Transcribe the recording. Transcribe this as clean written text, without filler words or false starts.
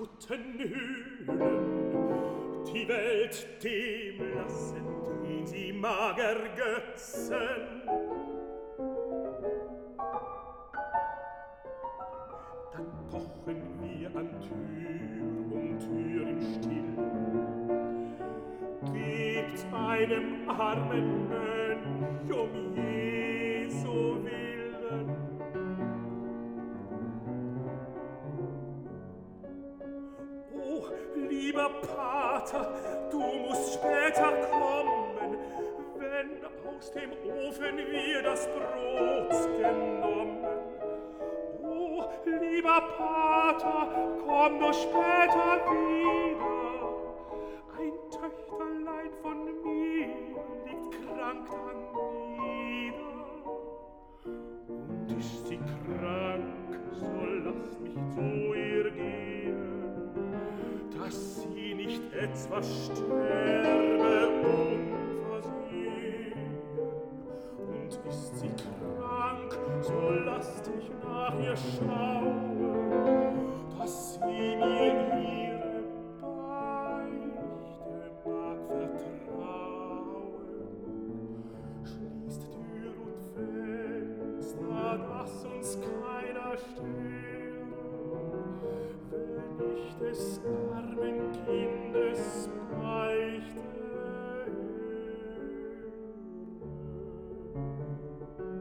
guten Höhlen, die Welt dem lassen, den sie mag ergötzen. Dann pochen wir an Tür um Tür im Stillen, gebt einem armen Mönch um Jesu Willen. O, lieber Pater, du musst später kommen, wenn aus dem Ofen wir das Brot genommen. O, lieber Pater, komm nur später wieder. Ein Töchterlein von mir liegt krank dann nieder. Und ist sie krank, so lasst nicht so ihr gehen, dass sie nicht etwas sterbe unversehen. Und ist sie krank, so lasst mich nach ihr schauen, dass sie mir ihre Beichte mag vertrauen. Schließt Tür und Fenster, dass uns keiner störe, wenn ich des armen Kindes Beichte höre.